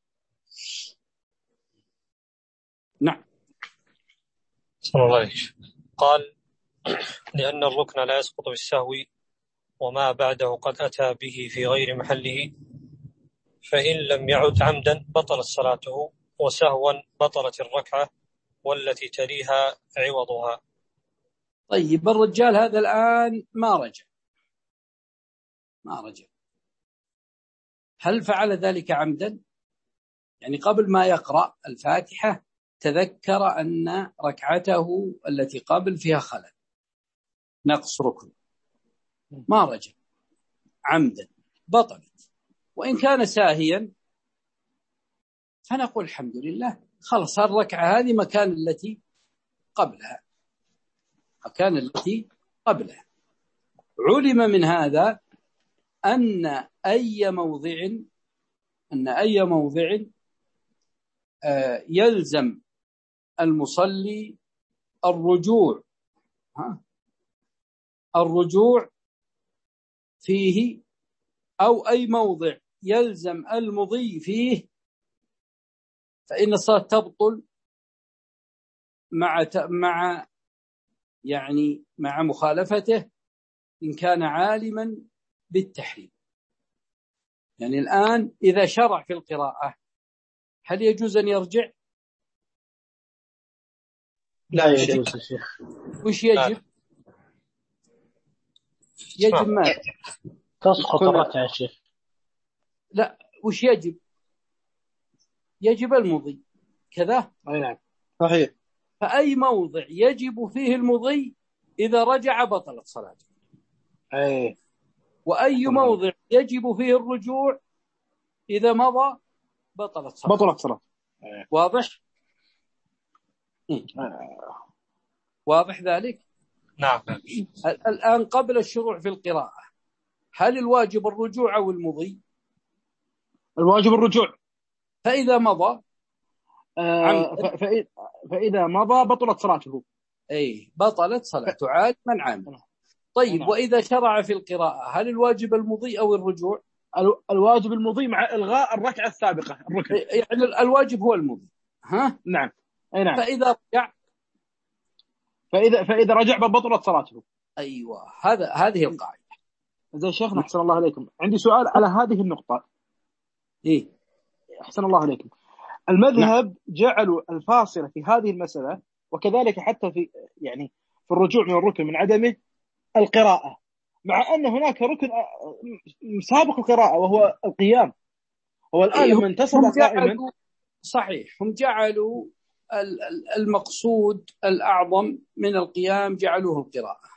نعم. أحسن الله عليك. قال لأن الركن لا يسقط بالسهو وما بعده قد أتى به في غير محله، فإن لم يعد عمدا بطلت صلاته، وسهوا بطلت الركعة والتي تليها عوضها. طيب الرجال هذا الآن ما رجع ما رجع هل فعل ذلك عمدا؟ يعني قبل ما يقرأ الفاتحة تذكر أن ركعته التي قبل فيها خلل نقص ركن، ما رجع عمدا بطلت. وإن كان ساهيا فنقول الحمد لله خلص الركعة هذه مكان التي قبلها، مكان التي قبلها. علم من هذا أن أي موضع أن أي موضع يلزم المصلي الرجوع الرجوع فيه، أو أي موضع يلزم المضي فيه، فإن الصلاة تبطل مع مع يعني مع مخالفته إن كان عالما بالتحريم. يعني الآن إذا شرع في القراءة هل يجوز أن يرجع؟ لا يجوز يا شيخ. وش يجب؟ يجب ما تسقط الركعة يا شيخ. لا، وش يجب؟ يجب المضي كذا. نعم صحيح. فأي موضع يجب فيه المضي إذا رجع بطلت صلاته. أي. وأي موضع يجب فيه الرجوع إذا مضى بطلت صلاته. بطلت صلاته. واضح؟ واضح ذلك؟ نعم. الآن قبل الشروع في القراءة هل الواجب الرجوع أو المضي؟ الواجب الرجوع. فإذا مضى آه فإذا, فإذا مضى بطلت صلاته. أي بطلت صلاته عالما عاملا. طيب نعم. وإذا شرع في القراءة هل الواجب المضي أو الرجوع؟ الواجب المضي مع إلغاء الركعة السابقة الركن. يعني الواجب هو المضي. ها؟ نعم. أي نعم. فإذا رجع فإذا فإذا رجع بطلت صلاته. أيوة هذا هذه القاعدة. زي شيخنا أحسن الله عليكم، عندي سؤال على هذه النقطة. إيه أحسن الله عليكم. المذهب نعم. جعلوا الفاصلة في هذه المسألة وكذلك حتى في يعني في الرجوع من الركن من عدمه القراءة، مع أن هناك ركن سابق القراءة وهو القيام. هو الآن أيه لما انتصب قائما صحيح هم جعلوا المقصود الأعظم من القيام جعلوه القراءة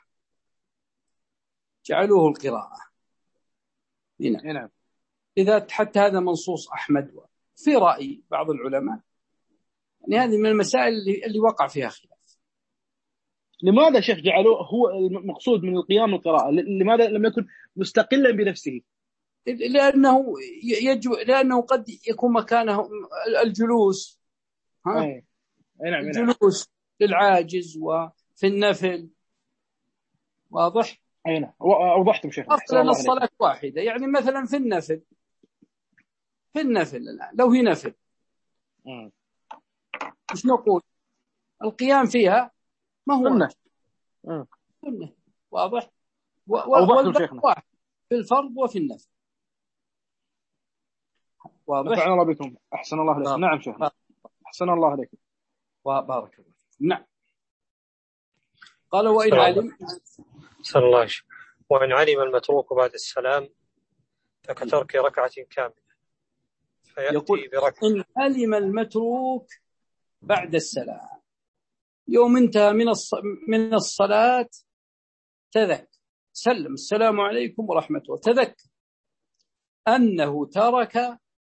جعلوه القراءة هنا. نعم. إذا حتى هذا منصوص أحمد في رأي بعض العلماء، يعني هذه من المسائل اللي, اللي وقع فيها خلاف. لماذا شيخ جعلوه هو المقصود من القيام القراءة؟ لماذا لم يكن مستقلا بنفسه؟ لأنه يجو لأنه قد يكون مكانه الجلوس. ها؟ أي. أي نعم. الجلوس للعاجز وفي النفل. واضح؟ أي نعم. أوضحتم شيخ. أصلا الصلاة واحدة، يعني مثلا في النفل في النفل الآن لو هي نفل مش نقول القيام فيها ما هو سنة. سنة. واضح؟ أوضحتم شيخنا. واحد في الفرض وفي النفل. واضح؟ نفعنا الله بكم. أحسن الله عليكم. نعم شيخنا. أحسن الله عليكم. وبارك الله. نعم. قال وإن علم صلى الله عليه وسلم وإن علم المتروك بعد السلام فكترك ركعة كاملة فيأتي بركعة. إن علم المتروك بعد السلام يوم انتهى من من الصلاة تذكر سلم السلام عليكم ورحمة الله، تذكر أنه ترك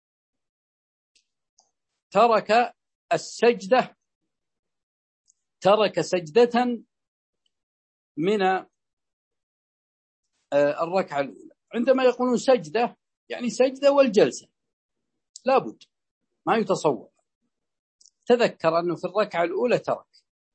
ترك السجدة ترك سجدة من الركعة الأولى. عندما يقولون سجدة يعني سجدة والجلسة لابد ما يتصور. تذكر أنه في الركعة الأولى ترك.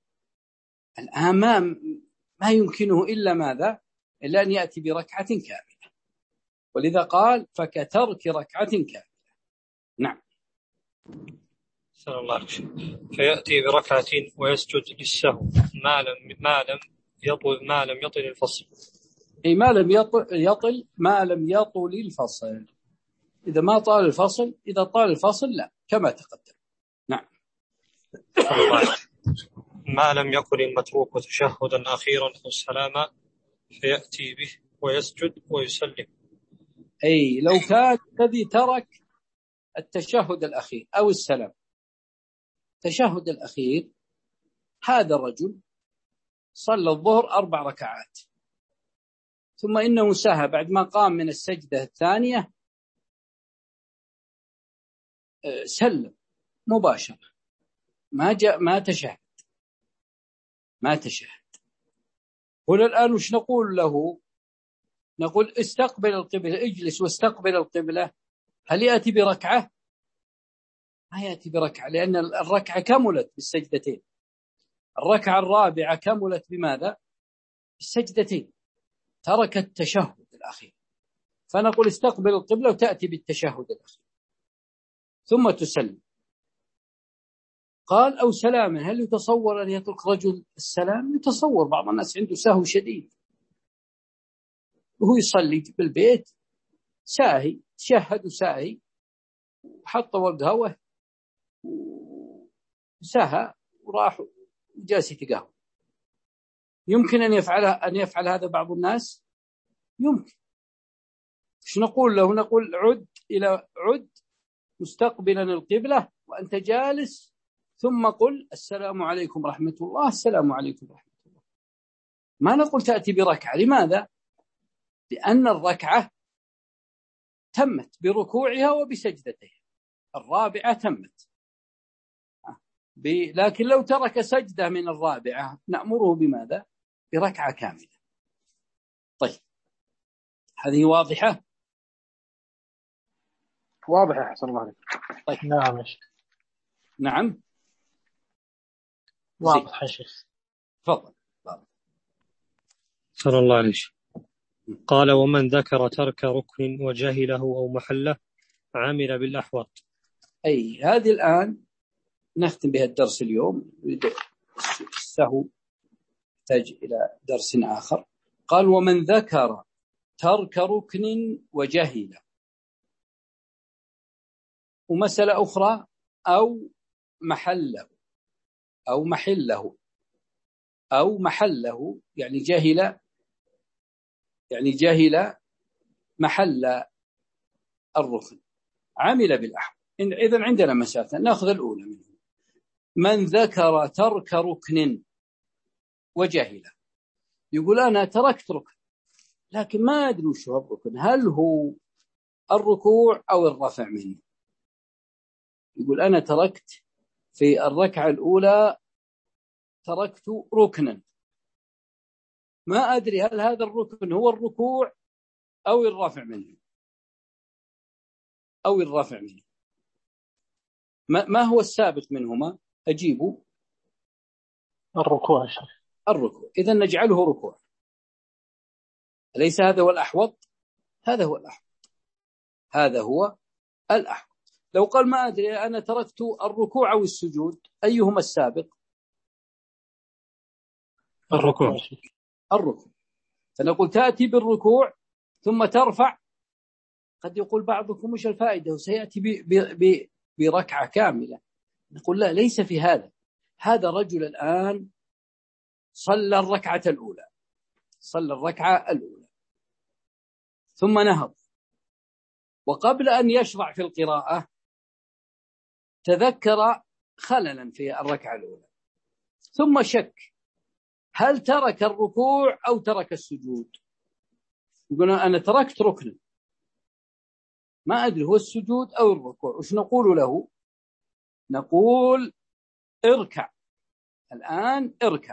الأمام ما يمكنه إلا ماذا؟ إلا أن يأتي بركعة كاملة، ولذا قال فكترك ركعة كاملة. نعم. صلى الله عليه وسلم فيأتي بركعة ويسجد للسهو ما لم ما لم يطل ما لم يطل الفصل. أي ما لم يطل يطل ما لم يطل الفصل. إذا ما طال الفصل إذا طال الفصل لا كما تقدم. نعم. ما لم يكن المتروك تشهدا أخيرا أو سلاما فيأتي به ويسجد ويسلم. أي لو كان الذي ترك التشهد الأخير أو السلام التشهد الأخير، هذا الرجل صلى الظهر أربع ركعات ثم إنه سهى بعد ما قام من السجدة الثانية سلم مباشرة ما جاء ما تشهد ما تشهد. هنا الآن وش نقول له؟ نقول استقبل القبلة، اجلس واستقبل القبلة. هل يأتي بركعة؟ ما يأتي بركعة، لأن الركعة كملت بالسجدتين. الركعة الرابعة كملت بماذا؟ بالسجدتين. ترك التشهد الأخير، فنقول استقبل القبلة وتأتي بالتشهد الأخير ثم تسلم. قال أو سلاما، هل يتصور أن يترك رجل السلام؟ يتصور. بعض الناس عنده سهو شديد وهو يصلي بالبيت ساهي، تشهد وساهي وحط ورد هوه وسهى وراح وجالس يتقهوى. يمكن أن يفعل أن يفعل هذا بعض الناس؟ يمكن. ايش نقول له؟ نقول عد إلى عد مستقبلا القبلة وأنت جالس ثم قل السلام عليكم ورحمة الله السلام عليكم ورحمة الله. ما نقول تأتي بركعة. لماذا؟ لأن الركعة تمت بركوعها وبسجدتها، الرابعة تمت. لكن لو ترك سجدة من الرابعة نأمره بماذا؟ بركعة كاملة. طيب هذه واضحة؟ واضحة أحسن الله عليك. طيب نعم يا شيخ. نعم واضح يا شيخ. تفضل. صلى الله عليه وسلم. قال ومن ذكر ترك ركن وجهله أو محله عمل بالأحوط. أي هذه الآن نختم بها الدرس اليوم، السهو يحتاج إلى درس آخر. قال ومن ذكر ترك ركن وجهل، ومسألة أخرى أو محله أو محله أو محله يعني جهل، يعني جهل محل الركن عمل بالأحوط. إذن عندنا مسألة نأخذ الأولى منه. من ذكر ترك ركن وجهل، يقول أنا تركت ركن لكن ما أدري وش هو الركن، هل هو الركوع أو الرفع منه. يقول أنا تركت في الركعة الأولى تركت ركنا، ما أدري هل هذا الركن هو الركوع أو الرفع منه أو الرفع منه. ما هو السابق منهما؟ أجيبه الركوع. الركوع. إذن نجعله ركوع، أليس هذا هو الأحوط؟ هذا هو الأحوط، هذا هو الأحوط. لو قال ما أدري أنا تركت الركوع أو السجود، أيهما السابق؟ الركوع. الركوع. فنقول تأتي بالركوع ثم ترفع. قد يقول بعضكم مش الفائدة وسيأتي بركعة كاملة. نقول لا، ليس في هذا. هذا رجل الآن صلى الركعة الأولى صلى الركعة الأولى ثم نهض، وقبل أن يشرع في القراءة تذكر خللا في الركعة الأولى ثم شك هل ترك الركوع أو ترك السجود. يقول أنا تركت ركنا ما أدري هو السجود أو الركوع. وش نقول له؟ نقول اركع الآن، اركع،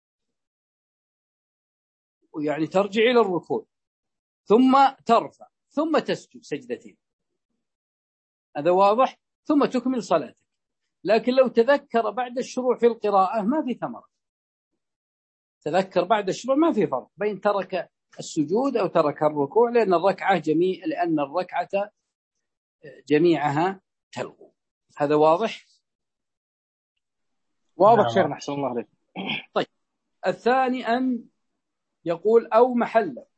ويعني ترجع إلى الركوع ثم ترفع ثم تسجد سجدتين. هذا واضح؟ ثم تكمل صلاتك. لكن لو تذكر بعد الشروع في القراءة ما في ثمرة. تذكر بعد الشروع ما في فرق بين ترك السجود أو ترك الركوع، لأن الركعة جميع لأن الركعة جميعها تلغو. هذا واضح؟ واضح شيخنا أحسن الله عليك. طيب الثاني أن يقول أو محله.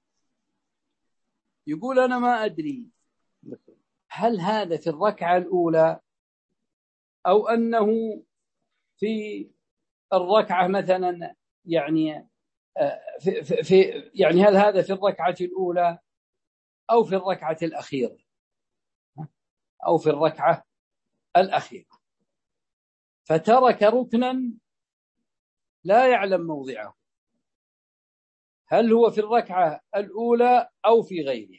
يقول أنا ما أدري هل هذا في الركعة الأولى أو أنه في الركعة مثلا، يعني في, في, في يعني هل هذا في الركعة الأولى أو في الركعة الأخيرة أو في الركعة الأخيرة، فترك ركنا لا يعلم موضعه، هل هو في الركعة الأولى أو في غيرها.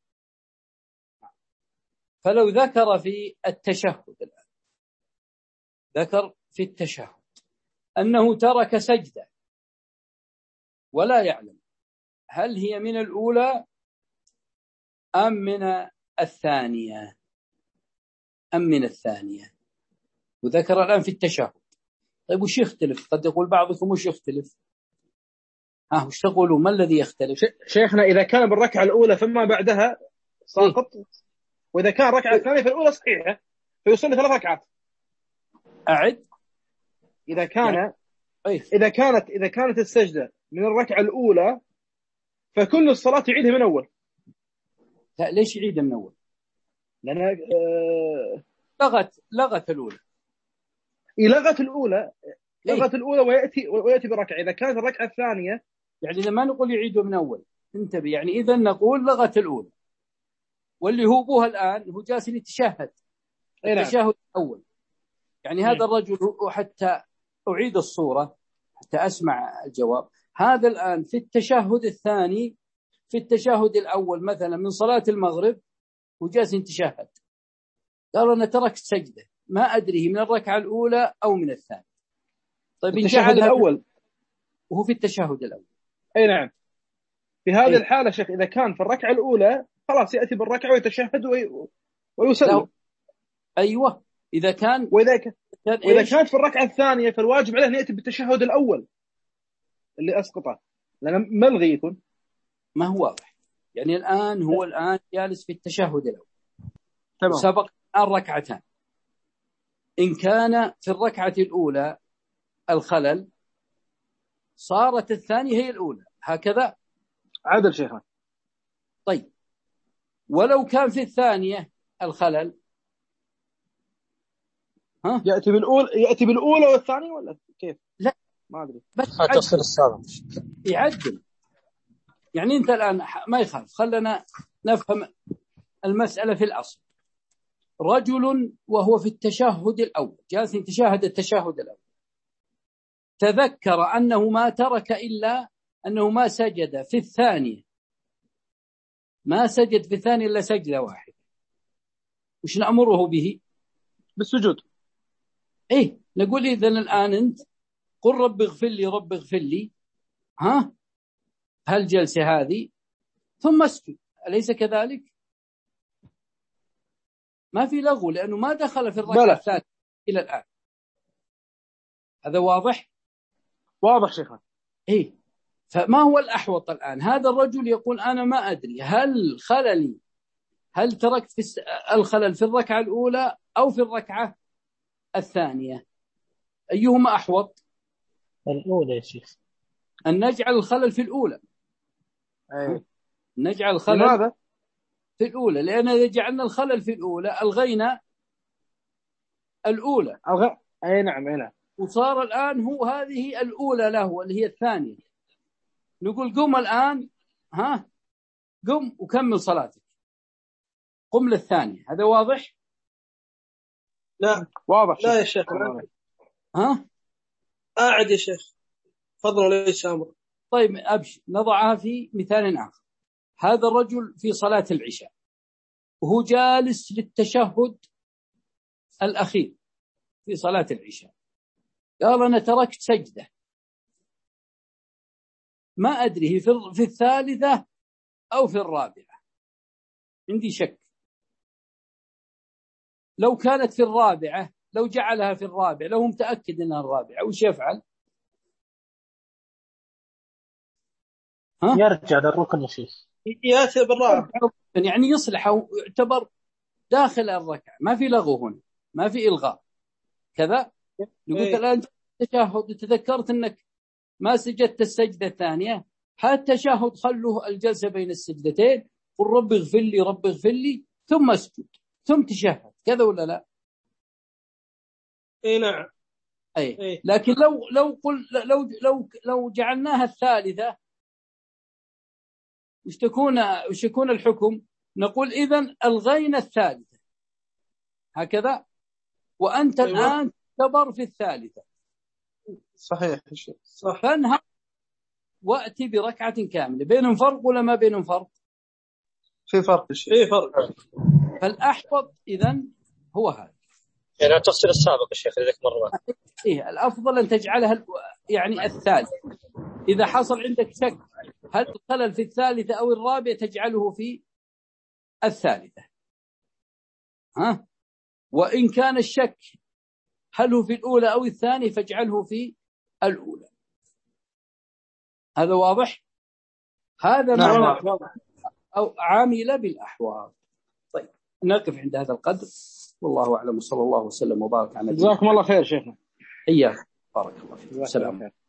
فلو ذكر في التشهد الآن، ذكر في التشهد أنه ترك سجدة ولا يعلم هل هي من الأولى أم من الثانية أم من الثانية، وذكر الآن في التشهد. طيب وش يختلف؟ قد يقول بعضكم وش يختلف؟ ها وش تقولوا؟ ما الذي يختلف؟ شيخنا إذا كان بالركعة الأولى فما بعدها ساقط، وإذا كان الركعة الثانية في الأولى صحيحة فيصلي ثلاث ركعات. أعد. إذا كان يعني. إذا كانت إذا كانت السجدة من الركعة الأولى فكل الصلاة يعيدها من أول. لا، ليش يعيدها من أول؟ لأن آه... لغت لغت الأولى. لغت الأولى لغت الأولى ويأتي ويأتي بركعة. إذا كانت الركعة الثانية يعني لما نقول يعيده من أول انتبه، يعني إذا نقول لغت الأولى، واللي هو بوها الآن هو جالس يتشهد التشهد الأول. يعني هذا الرجل، وحتى أعيد الصورة حتى أسمع الجواب، هذا الآن في التشهد الثاني في التشهد الأول مثلا من صلاة المغرب وجالس يتشهد، قالوا أنا تركت سجدة ما أدري من الركعة الأولى أو من الثانية. طيب التشهد الأول وهو في التشهد الأول. أي نعم. في هذه إيه؟ الحالة شيخ إذا كان في الركعة الأولى خلاص يأتي بالركعة ويتشهد وي... ويسلم. أيوة إذا كان وإذا كان كان وإذا إيش؟ كانت في الركعة الثانية فالواجب عليه أن يأتي بالتشهد الأول اللي أسقطه لأنه ملغي يكون. ما هو واضح يعني الآن هو الآن جالس في التشهد الأول تمام. سبق الركعتان، إن كان في الركعة الأولى الخلل صارت الثانية هي الأولى هكذا عدل شيخنا. طيب ولو كان في الثانية الخلل ها؟ يأتي بالأولى يأتي بالأولى والثانية ولا كيف؟ لا ما أدري. بس التفصيل السابق يعدل. يعني أنت الآن ما يخالف، خلنا نفهم المسألة في الأصل. رجل وهو في التشهد الأول جالس يتشهد التشهد الأول تذكر أنه ما ترك إلا أنه ما سجد في الثانية، ما سجد في الثانية إلا سجدة واحدة، وش نأمره به؟ بالسجود. إيه نقول إذن الآن أنت قل رب اغفر لي رب اغفر لي ها هالجلسة هذه ثم اسجد، أليس كذلك؟ ما في لغو لأنه ما دخل في الركعة الثانية إلى الآن. هذا واضح؟ واضح شيخنا. إيه. فما هو الأحوط الآن؟ هذا الرجل يقول أنا ما أدري هل خللي هل تركت في الخلل في الركعة الأولى أو في الركعة الثانية، أيهما أحوط؟ الأولى يا شيخ. أن نجعل الخلل في الأولى. أيه. نجعل الخلل لماذا؟ في الأولى لأن إذا جعلنا الخلل في الأولى ألغينا الأولى. ألغ... أي نعم أي نعم. وصار الآن هو هذه الأولى له واللي هي الثانية. نقول قم الآن ها قم وكمل صلاتك، قم للثانية. هذا واضح؟ لا واضح لا يا شيخ. ها قاعد يا شيخ فضل وليس أمر. طيب أبشر نضعها في مثال آخر. هذا الرجل في صلاة العشاء وهو جالس للتشهد الأخير في صلاة العشاء، قال أنا تركت سجدة ما أدري في الثالثة أو في الرابعة، عندي شك. لو كانت في الرابعة لو جعلها في الرابعة لو متأكد أنها الرابعة وش يفعل؟ ها؟ يرجع للركن يا شيخ. يأتي بالرابعة يعني يصلح أو يعتبر داخل الركعة، ما في لغو هنا، ما في إلغاء كذا. نقول إيه. الآن تشهد وتذكرت أنك ما سجدت السجدة الثانية، هذا التشهد خلوه الجلسة بين السجدتين، قل رب اغفر لي رب اغفر لي ثم اسجد ثم تشهد، كذا ولا لا؟ اي نعم. أي. إيه. لكن لو لو قل لو لو لو جعلناها الثالثة وش تكون وش يكون الحكم؟ نقول إذن ألغينا الثالثة هكذا، وأنت أيوة. الآن تعتبر في الثالثة. صحيح صح. فانهض وأتي بركعة كاملة. بينهم فرق ولا ما بينهم فرق؟ في فرق الشيء. في فرق. فالأحوط إذن هو هذا. يعني التفصيل السابق الشيخ ذيك مرة. إيه الأفضل أن تجعلها يعني الثالث. إذا حصل عندك شك هل الخلل في الثالثة أو الرابعة تجعله في الثالثة ها. وإن كان الشك هل هو في الأولى أو الثانية فاجعله في الأولى. هذا واضح؟ هذا نعم. معنى أو عامل بالأحوال. طيب نقف عند هذا القدر، والله أعلم، صلى الله وسلم وبارك على نبينا. جزاكم الله خير شيخنا. إياك بارك الله فيك. السلام.